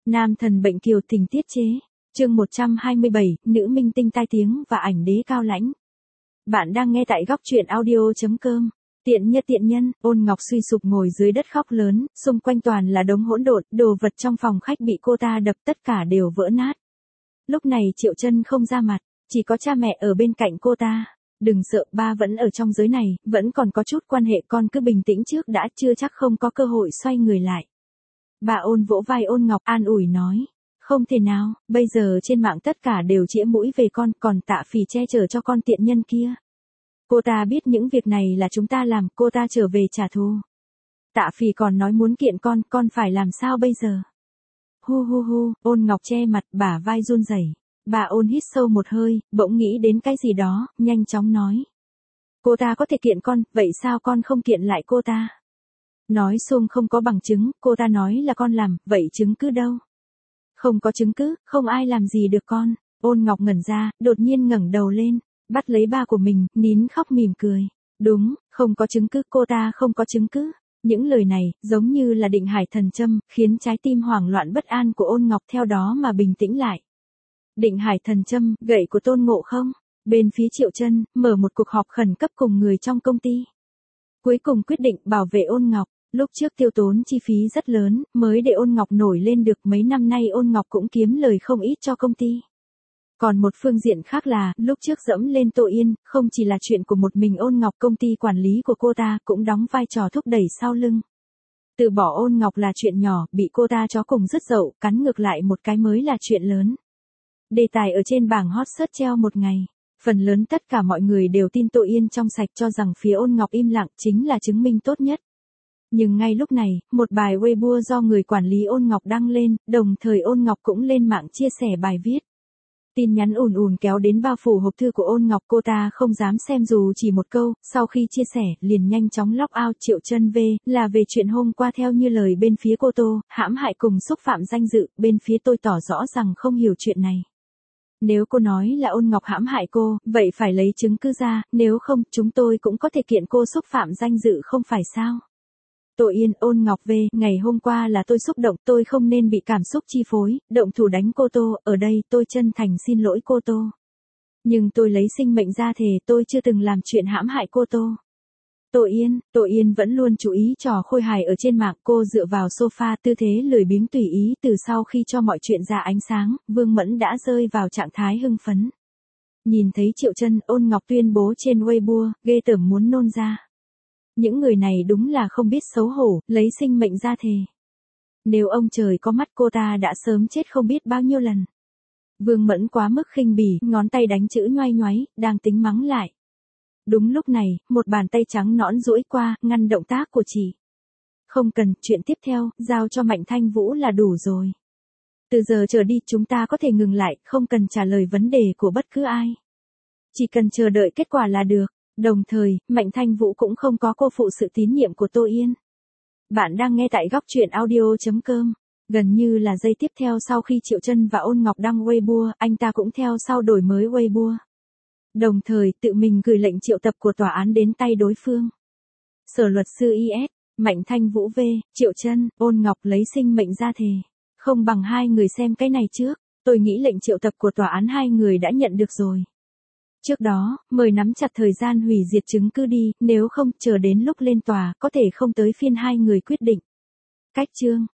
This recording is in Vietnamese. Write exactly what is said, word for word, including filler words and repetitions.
Nam thần bệnh kiều tình tiết chế. Chương một trăm hai mươi bảy, nữ minh tinh tai tiếng và ảnh đế cao lãnh. Bạn đang nghe tại góc truyện audio chấm com. Tiện nhất tiện nhân, Ôn Ngọc suy sụp ngồi dưới đất khóc lớn, xung quanh toàn là đống hỗn độn, đồ vật trong phòng khách bị cô ta đập tất cả đều vỡ nát. Lúc này Triệu Chân không ra mặt, chỉ có cha mẹ ở bên cạnh cô ta. Đừng sợ, ba vẫn ở trong giới này, vẫn còn có chút quan hệ, con cứ bình tĩnh trước đã, chưa chắc không có cơ hội xoay người lại. Bà Ôn vỗ vai Ôn Ngọc an ủi nói. Không thể nào, bây giờ trên mạng tất cả đều chĩa mũi về con, còn Tạ Phỉ che chở cho con tiện nhân kia. Cô ta biết những việc này là chúng ta làm, cô ta trở về trả thù. Tạ Phỉ còn nói muốn kiện con, con phải làm sao bây giờ? Hu hu hu, Ôn Ngọc che mặt, bả vai run rẩy. Bà Ôn hít sâu một hơi, bỗng nghĩ đến cái gì đó, nhanh chóng nói. Cô ta có thể kiện con, vậy sao con không kiện lại cô ta? Nói xuông không có bằng chứng, cô ta nói là con làm, vậy chứng cứ đâu? Không có chứng cứ, không ai làm gì được con. Ôn Ngọc ngẩn ra, đột nhiên ngẩng đầu lên, bắt lấy ba của mình, nín khóc mỉm cười. Đúng, không có chứng cứ, cô ta không có chứng cứ. Những lời này, giống như là định hải thần châm, khiến trái tim hoảng loạn bất an của Ôn Ngọc theo đó mà bình tĩnh lại. Định hải thần châm, gậy của Tôn Ngộ Không. Bên phía Triệu Chân, mở một cuộc họp khẩn cấp cùng người trong công ty. Cuối cùng quyết định bảo vệ Ôn Ngọc. Lúc trước tiêu tốn chi phí rất lớn, mới để Ôn Ngọc nổi lên được, mấy năm nay Ôn Ngọc cũng kiếm lời không ít cho công ty. Còn một phương diện khác là, lúc trước dẫm lên Tô Yên, không chỉ là chuyện của một mình Ôn Ngọc, công ty quản lý của cô ta cũng đóng vai trò thúc đẩy sau lưng. Từ bỏ Ôn Ngọc là chuyện nhỏ, bị cô ta chó cùng rứt dậu, cắn ngược lại một cái mới là chuyện lớn. Đề tài ở trên bảng hot search treo một ngày. Phần lớn tất cả mọi người đều tin Tô Yên trong sạch, cho rằng phía Ôn Ngọc im lặng chính là chứng minh tốt nhất. Nhưng ngay lúc này, một bài Weibo do người quản lý Ôn Ngọc đăng lên, đồng thời Ôn Ngọc cũng lên mạng chia sẻ bài viết. Tin nhắn ùn ùn kéo đến bao phủ hộp thư của Ôn Ngọc, cô ta không dám xem dù chỉ một câu, sau khi chia sẻ, liền nhanh chóng log out. Triệu Chân về, là về chuyện hôm qua theo như lời bên phía cô Tô, hãm hại cùng xúc phạm danh dự, bên phía tôi tỏ rõ rằng không hiểu chuyện này. Nếu cô nói là Ôn Ngọc hãm hại cô, vậy phải lấy chứng cứ ra, nếu không, chúng tôi cũng có thể kiện cô xúc phạm danh dự không phải sao? Tô Yên, Ôn Ngọc về, ngày hôm qua là tôi xúc động, tôi không nên bị cảm xúc chi phối, động thủ đánh cô Tô, ở đây tôi chân thành xin lỗi cô Tô. Nhưng tôi lấy sinh mệnh ra thề tôi chưa từng làm chuyện hãm hại cô Tô. Tô Yên, Tô Yên vẫn luôn chú ý trò khôi hài ở trên mạng, cô dựa vào sofa, tư thế lười biếng tùy ý. Từ sau khi cho mọi chuyện ra ánh sáng, Vương Mẫn đã rơi vào trạng thái hưng phấn. Nhìn thấy Triệu Chân, Ôn Ngọc tuyên bố trên Weibo, ghê tởm muốn nôn ra. Những người này đúng là không biết xấu hổ, lấy sinh mệnh ra thề. Nếu ông trời có mắt, cô ta đã sớm chết không biết bao nhiêu lần. Vương Mẫn quá mức khinh bỉ, ngón tay đánh chữ nhoay nhoáy, đang tính mắng lại. Đúng lúc này, một bàn tay trắng nõn duỗi qua, ngăn động tác của chị. Không cần, chuyện tiếp theo, giao cho Mạnh Thanh Vũ là đủ rồi. Từ giờ trở đi chúng ta có thể ngừng lại, không cần trả lời vấn đề của bất cứ ai. Chỉ cần chờ đợi kết quả là được. Đồng thời, Mạnh Thanh Vũ cũng không có cô phụ sự tín nhiệm của Tô Yên. Bạn đang nghe tại góc truyện audio chấm com. Gần như là giây tiếp theo sau khi Triệu Chân và Ôn Ngọc đăng Weibo, anh ta cũng theo sau đổi mới Weibo. Đồng thời, tự mình gửi lệnh triệu tập của tòa án đến tay đối phương. Sở luật sư i ét, Mạnh Thanh Vũ V, Triệu Chân, Ôn Ngọc lấy sinh mệnh ra thề. Không bằng hai người xem cái này trước, tôi nghĩ lệnh triệu tập của tòa án hai người đã nhận được rồi. Trước đó, mời nắm chặt thời gian hủy diệt chứng cứ đi, nếu không, chờ đến lúc lên tòa, có thể không tới phiên hai người quyết định. Cách chương